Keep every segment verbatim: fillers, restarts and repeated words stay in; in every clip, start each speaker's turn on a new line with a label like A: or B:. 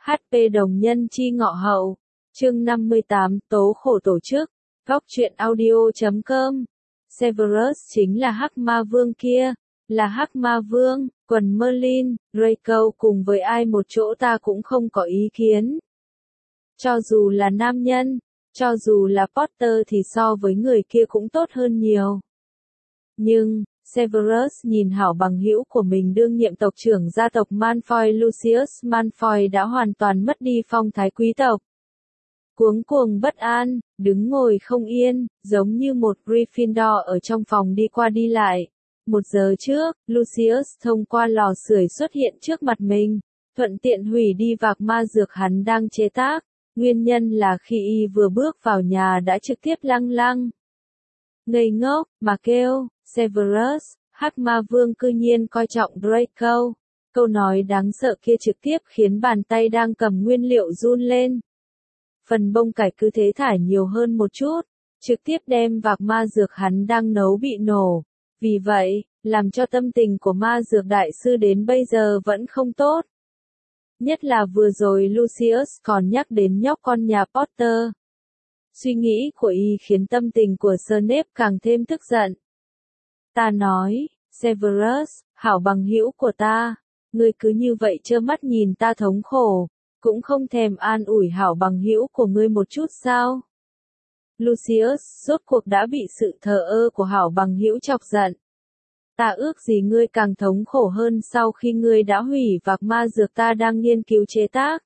A: hát pê đồng nhân chi ngọ hậu. Chương năm mươi tám, tố khổ tổ chức. Góc truyện audio chấm com. Severus chính là Hắc Ma Vương kia, là Hắc Ma Vương, quần Merlin, Draco cùng với ai một chỗ ta cũng không có ý kiến. Cho dù là nam nhân, cho dù là Potter thì so với người kia cũng tốt hơn nhiều. Nhưng, Severus nhìn hảo bằng hữu của mình đương nhiệm tộc trưởng gia tộc Malfoy Lucius Malfoy đã hoàn toàn mất đi phong thái quý tộc. Cuống cuồng bất an, đứng ngồi không yên, giống như một Gryffindor ở trong phòng đi qua đi lại. Một giờ trước, Lucius thông qua lò sưởi xuất hiện trước mặt mình, thuận tiện hủy đi vạc ma dược hắn đang chế tác. Nguyên nhân là khi y vừa bước vào nhà đã trực tiếp lăng lăng. Ngây ngốc, mà kêu, Severus, Hắc Ma Vương cư nhiên coi trọng Draco. Câu nói đáng sợ kia trực tiếp khiến bàn tay đang cầm nguyên liệu run lên. Phần bông cải cứ thế thải nhiều hơn một chút, trực tiếp đem vạc ma dược hắn đang nấu bị nổ. Vì vậy, làm cho tâm tình của ma dược đại sư đến bây giờ vẫn không tốt. Nhất là vừa rồi Lucius còn nhắc đến nhóc con nhà Potter. Suy nghĩ của y khiến tâm tình của Snape càng thêm tức giận. Ta nói, Severus, hảo bằng hữu của ta, ngươi cứ như vậy trơ mắt nhìn ta thống khổ, cũng không thèm an ủi hảo bằng hữu của ngươi một chút sao? Lucius rốt cuộc đã bị sự thờ ơ của hảo bằng hữu chọc giận. Ta ước gì ngươi càng thống khổ hơn sau khi ngươi đã hủy vạc ma dược ta đang nghiên cứu chế tác.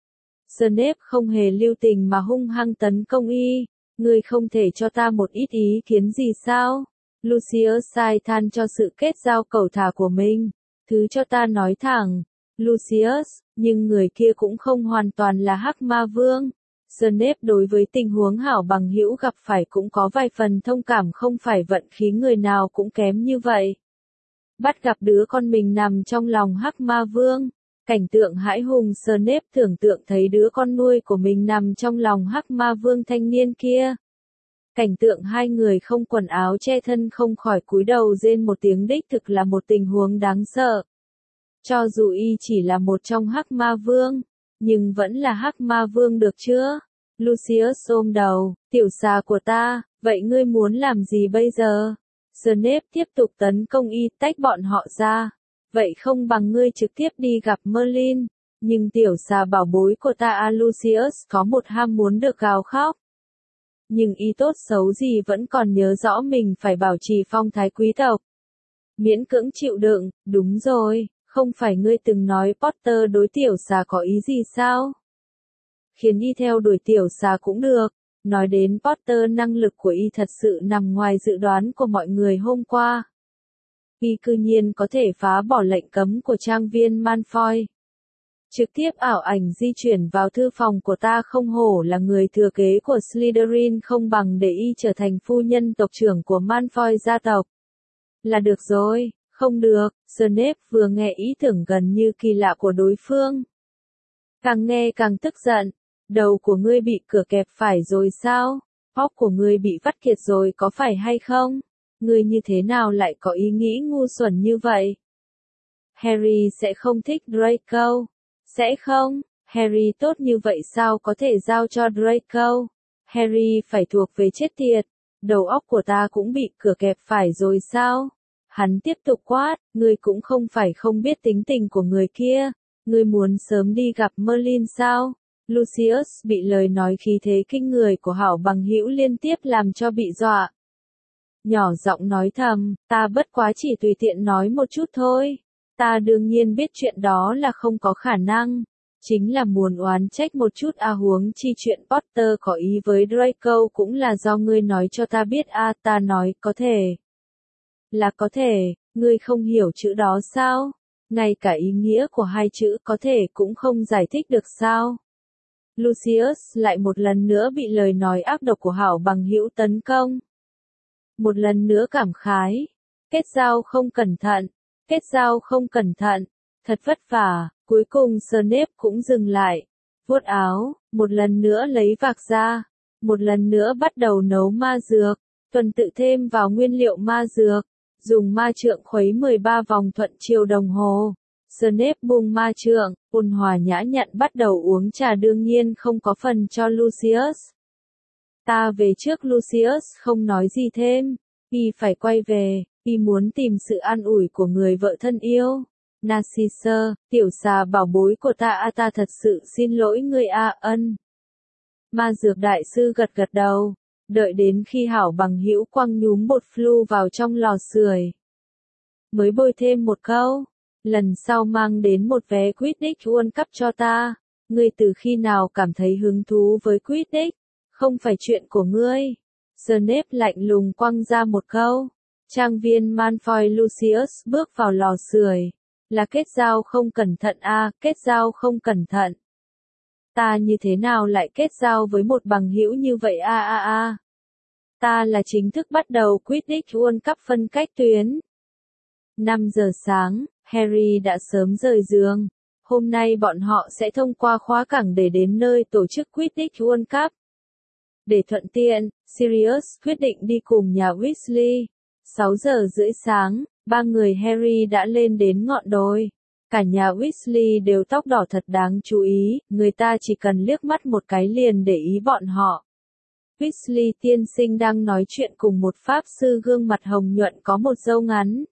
A: Snape không hề lưu tình mà hung hăng tấn công y, ngươi không thể cho ta một ít ý kiến gì sao? Lucius sai than cho sự kết giao cẩu thả của mình, thứ cho ta nói thẳng, Lucius, nhưng người kia cũng không hoàn toàn là Hắc Ma Vương. Snape đối với tình huống hảo bằng hữu gặp phải cũng có vài phần thông cảm, không phải vận khí người nào cũng kém như vậy. Bắt gặp đứa con mình nằm trong lòng Hắc Ma Vương, cảnh tượng hãi hùng. Snape tưởng tượng thấy đứa con nuôi của mình nằm trong lòng Hắc Ma Vương thanh niên kia. Cảnh tượng hai người không quần áo che thân không khỏi cúi đầu rên một tiếng, đích thực là một tình huống đáng sợ. Cho dù y chỉ là một trong Hắc Ma Vương, nhưng vẫn là Hắc Ma Vương được chưa? Lucius ôm đầu, tiểu xà của ta, vậy ngươi muốn làm gì bây giờ? Snape tiếp tục tấn công y, tách bọn họ ra. Vậy không bằng ngươi trực tiếp đi gặp Merlin, nhưng tiểu xà bảo bối của ta a Lucius có một ham muốn được gào khóc. Nhưng y tốt xấu gì vẫn còn nhớ rõ mình phải bảo trì phong thái quý tộc. Miễn cưỡng chịu đựng, đúng rồi, không phải ngươi từng nói Potter đối tiểu xà có ý gì sao? Khiến y theo đuổi tiểu xà cũng được. Nói đến Potter, năng lực của y thật sự nằm ngoài dự đoán của mọi người hôm qua. Y cư nhiên có thể phá bỏ lệnh cấm của trang viên Malfoy. Trực tiếp ảo ảnh di chuyển vào thư phòng của ta, không hổ là người thừa kế của Slytherin, không bằng để y trở thành phu nhân tộc trưởng của Malfoy gia tộc. Là được rồi, không được, Snape vừa nghe ý tưởng gần như kỳ lạ của đối phương. Càng nghe càng tức giận, đầu của ngươi bị cửa kẹp phải rồi sao? Óc của ngươi bị vắt kiệt rồi có phải hay không? Ngươi như thế nào lại có ý nghĩ ngu xuẩn như vậy? Harry sẽ không thích Draco. Sẽ không? Harry tốt như vậy sao có thể giao cho Draco? Harry phải thuộc về chết tiệt. Đầu óc của ta cũng bị cửa kẹp phải rồi sao? Hắn tiếp tục quát, ngươi cũng không phải không biết tính tình của người kia. Ngươi muốn sớm đi gặp Merlin sao? Lucius bị lời nói khí thế kinh người của hảo bằng hữu liên tiếp làm cho bị dọa. Nhỏ giọng nói thầm, ta bất quá chỉ tùy tiện nói một chút thôi. Ta đương nhiên biết chuyện đó là không có khả năng. Chính là muốn oán trách một chút a à, huống chi chuyện Potter có ý với Draco cũng là do ngươi nói cho ta biết a à, ta nói có thể. Là có thể, ngươi không hiểu chữ đó sao? Ngay cả ý nghĩa của hai chữ có thể cũng không giải thích được sao? Lucius lại một lần nữa bị lời nói ác độc của hảo bằng hữu tấn công. Một lần nữa cảm khái. Kết giao không cẩn thận. Kết giao không cẩn thận. Thật vất vả. Cuối cùng Snape cũng dừng lại. Vuốt áo. Một lần nữa lấy vạc ra. Một lần nữa bắt đầu nấu ma dược. Tuần tự thêm vào nguyên liệu ma dược. Dùng ma trượng khuấy mười ba vòng thuận chiều đồng hồ. Snape buông ma trượng, ôn hòa nhã nhặn bắt đầu uống trà, đương nhiên không có phần cho Lucius. Ta về trước. Lucius không nói gì thêm, y phải quay về, y muốn tìm sự an ủi của người vợ thân yêu. Narcissa, tiểu xà bảo bối của ta, à, ta thật sự xin lỗi ngươi a. À, ân. Ma dược đại sư gật gật đầu, đợi đến khi hảo bằng hữu quăng nhúm bột flu vào trong lò sưởi, mới bôi thêm một câu, lần sau mang đến một vé Quidditch World Cup cho ta. Ngươi từ khi nào cảm thấy hứng thú với Quidditch? Không phải chuyện của ngươi. Snape lạnh lùng quăng ra một câu. Trang viên Malfoy. Lucius bước vào lò sưởi. Là kết giao không cẩn thận a, à, kết giao không cẩn thận. Ta như thế nào lại kết giao với một bằng hữu như vậy a a a. Ta là chính thức bắt đầu Quidditch World Cup phân cách tuyến. năm giờ sáng, Harry đã sớm rời giường. Hôm nay bọn họ sẽ thông qua khóa cảng để đến nơi tổ chức Quidditch World Cup. Để thuận tiện, Sirius quyết định đi cùng nhà Weasley. sáu giờ rưỡi sáng, ba người Harry đã lên đến ngọn đồi. Cả nhà Weasley đều tóc đỏ thật đáng chú ý, người ta chỉ cần liếc mắt một cái liền để ý bọn họ. Weasley tiên sinh đang nói chuyện cùng một pháp sư gương mặt hồng nhuận có một râu ngắn.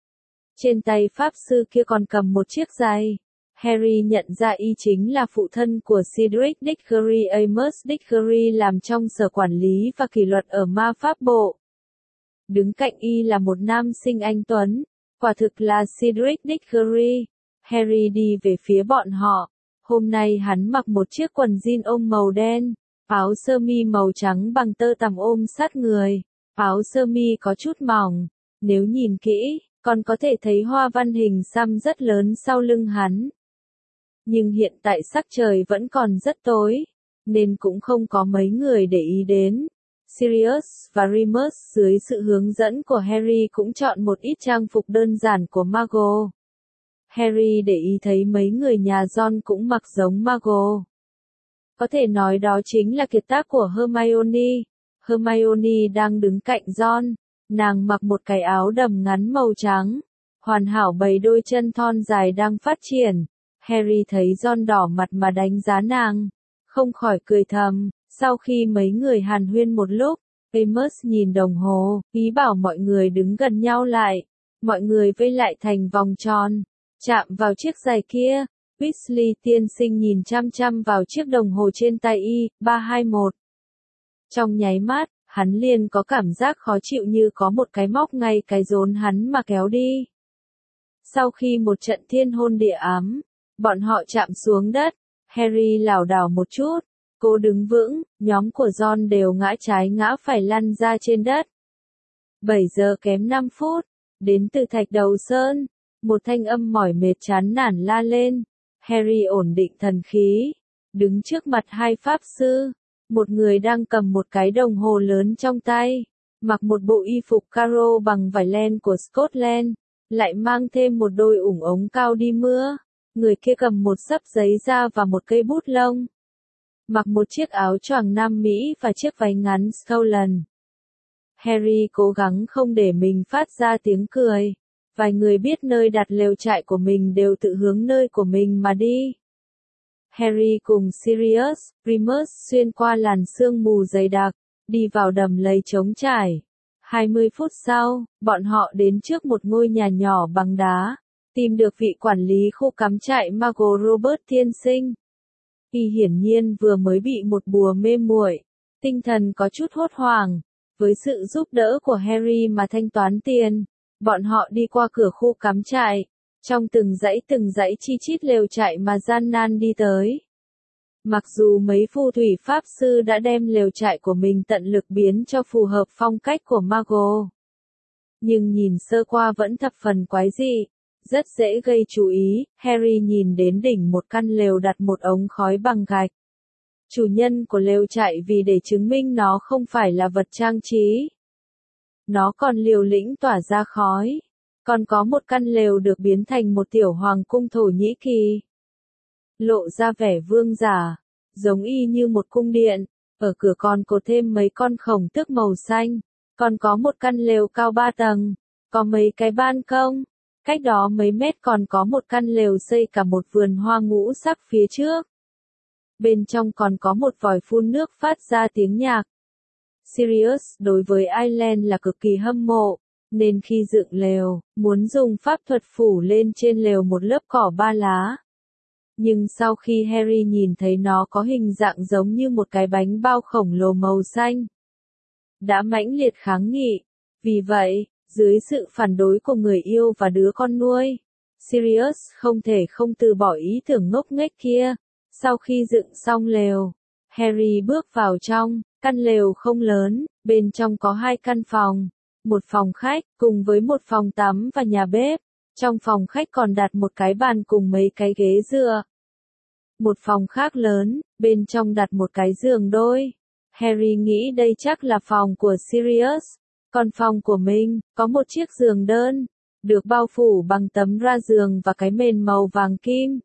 A: Trên tay pháp sư kia còn cầm một chiếc giày. Harry nhận ra y chính là phụ thân của Cedric Diggory, Amos Diggory, làm trong sở quản lý và kỷ luật ở ma pháp bộ. Đứng cạnh y là một nam sinh anh tuấn, quả thực là Cedric Diggory. Harry đi về phía bọn họ. Hôm nay hắn mặc một chiếc quần jean ôm màu đen, áo sơ mi màu trắng bằng tơ tằm ôm sát người. Áo sơ mi có chút mỏng, nếu nhìn kỹ, còn có thể thấy hoa văn hình xăm rất lớn sau lưng hắn. Nhưng hiện tại sắc trời vẫn còn rất tối, nên cũng không có mấy người để ý đến. Sirius và Remus dưới sự hướng dẫn của Harry cũng chọn một ít trang phục đơn giản của Muggle. Harry để ý thấy mấy người nhà Ron cũng mặc giống Muggle. Có thể nói đó chính là kiệt tác của Hermione. Hermione đang đứng cạnh Ron, nàng mặc một cái áo đầm ngắn màu trắng, hoàn hảo bày đôi chân thon dài đang phát triển. Harry thấy Ron đỏ mặt mà đánh giá nàng, không khỏi cười thầm. Sau khi mấy người hàn huyên một lúc, Amos nhìn đồng hồ, ý bảo mọi người đứng gần nhau lại. Mọi người vây lại thành vòng tròn, chạm vào chiếc giày kia. Weasley tiên sinh nhìn chăm chăm vào chiếc đồng hồ trên tay y, ba hai một. Trong nháy mắt, hắn liền có cảm giác khó chịu như có một cái móc ngay cái rốn hắn mà kéo đi. Sau khi một trận thiên hôn địa ám, bọn họ chạm xuống đất. Harry lảo đảo một chút, cố đứng vững, nhóm của Ron đều ngã trái ngã phải lăn ra trên đất. bảy giờ kém năm phút, đến từ Thạch Đầu Sơn, một thanh âm mỏi mệt chán nản la lên. Harry ổn định thần khí, đứng trước mặt hai pháp sư, một người đang cầm một cái đồng hồ lớn trong tay, mặc một bộ y phục caro bằng vải len của Scotland, lại mang thêm một đôi ủng ống cao đi mưa. Người kia cầm một xấp giấy da và một cây bút lông, mặc một chiếc áo choàng Nam Mỹ và chiếc váy ngắn Scotland. Harry cố gắng không để mình phát ra tiếng cười. Vài người biết nơi đặt lều trại của mình đều tự hướng nơi của mình mà đi. Harry cùng Sirius, Remus xuyên qua làn sương mù dày đặc, đi vào đầm lầy trống trải. hai mươi phút sau, bọn họ đến trước một ngôi nhà nhỏ bằng đá, tìm được vị quản lý khu cắm trại Muggle Robert tiên sinh. Y hiển nhiên vừa mới bị một bùa mê muội, tinh thần có chút hốt hoảng. Với sự giúp đỡ của Harry mà thanh toán tiền, bọn họ đi qua cửa khu cắm trại, trong từng dãy từng dãy chi chít lều trại mà gian nan đi tới. Mặc dù mấy phù thủy pháp sư đã đem lều trại của mình tận lực biến cho phù hợp phong cách của Muggle, nhưng nhìn sơ qua vẫn thập phần quái dị, rất dễ gây chú ý. Harry nhìn đến đỉnh một căn lều đặt một ống khói bằng gạch. Chủ nhân của lều trại vì để chứng minh nó không phải là vật trang trí, nó còn liều lĩnh tỏa ra khói. Còn có một căn lều được biến thành một tiểu hoàng cung Thổ Nhĩ Kỳ, lộ ra vẻ vương giả, giống y như một cung điện. Ở cửa còn cột thêm mấy con khổng tước màu xanh. Còn có một căn lều cao ba tầng, có mấy cái ban công. Cách đó mấy mét còn có một căn lều xây cả một vườn hoa ngũ sắc phía trước. Bên trong còn có một vòi phun nước phát ra tiếng nhạc. Sirius đối với Ireland là cực kỳ hâm mộ, nên khi dựng lều, muốn dùng pháp thuật phủ lên trên lều một lớp cỏ ba lá. Nhưng sau khi Harry nhìn thấy nó có hình dạng giống như một cái bánh bao khổng lồ màu xanh, đã mãnh liệt kháng nghị. Vì vậy, dưới sự phản đối của người yêu và đứa con nuôi, Sirius không thể không từ bỏ ý tưởng ngốc nghếch kia. Sau khi dựng xong lều, Harry bước vào trong. Căn lều không lớn, bên trong có hai căn phòng, một phòng khách, cùng với một phòng tắm và nhà bếp. Trong phòng khách còn đặt một cái bàn cùng mấy cái ghế dựa. Một phòng khác lớn, bên trong đặt một cái giường đôi. Harry nghĩ đây chắc là phòng của Sirius. Còn phòng của mình, có một chiếc giường đơn, được bao phủ bằng tấm ra giường và cái mền màu vàng kim.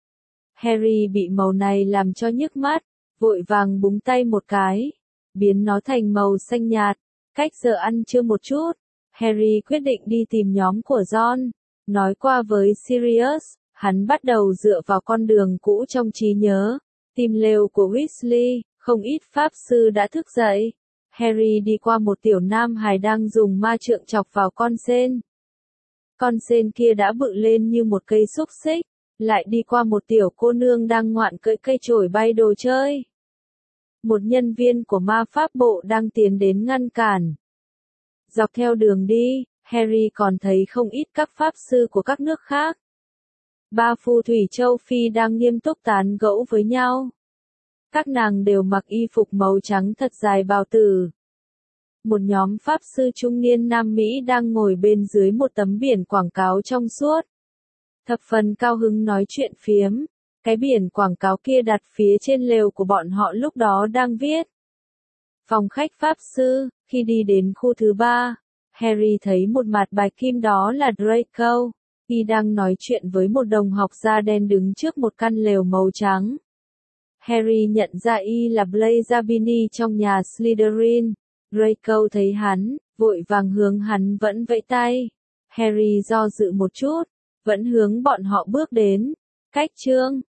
A: Harry bị màu này làm cho nhức mắt, vội vàng búng tay một cái, biến nó thành màu xanh nhạt. Cách giờ ăn trưa một chút, Harry quyết định đi tìm nhóm của Ron. Nói qua với Sirius, hắn bắt đầu dựa vào con đường cũ trong trí nhớ, tìm lều của Weasley. Không ít pháp sư đã thức dậy. Harry đi qua một tiểu nam hài đang dùng ma trượng chọc vào con sên. Con sên kia đã bự lên như một cây xúc xích, lại đi qua một tiểu cô nương đang ngoạn cưỡi cây chổi bay đồ chơi. Một nhân viên của ma pháp bộ đang tiến đến ngăn cản. Dọc theo đường đi, Harry còn thấy không ít các pháp sư của các nước khác. Ba phù thủy châu Phi đang nghiêm túc tán gẫu với nhau. Các nàng đều mặc y phục màu trắng thật dài bào tử. Một nhóm pháp sư trung niên Nam Mỹ đang ngồi bên dưới một tấm biển quảng cáo trong suốt. Thập phần cao hứng nói chuyện phiếm. Cái biển quảng cáo kia đặt phía trên lều của bọn họ lúc đó đang viết. Phòng khách pháp sư. Khi đi đến khu thứ ba, Harry thấy một mặt bài kim, đó là Draco. Y đang nói chuyện với một đồng học da đen đứng trước một căn lều màu trắng. Harry nhận ra y là Blaise Zabini trong nhà Slytherin. Draco thấy hắn, vội vàng hướng hắn vẫn vẫy tay. Harry do dự một chút, vẫn hướng bọn họ bước đến. Cách chương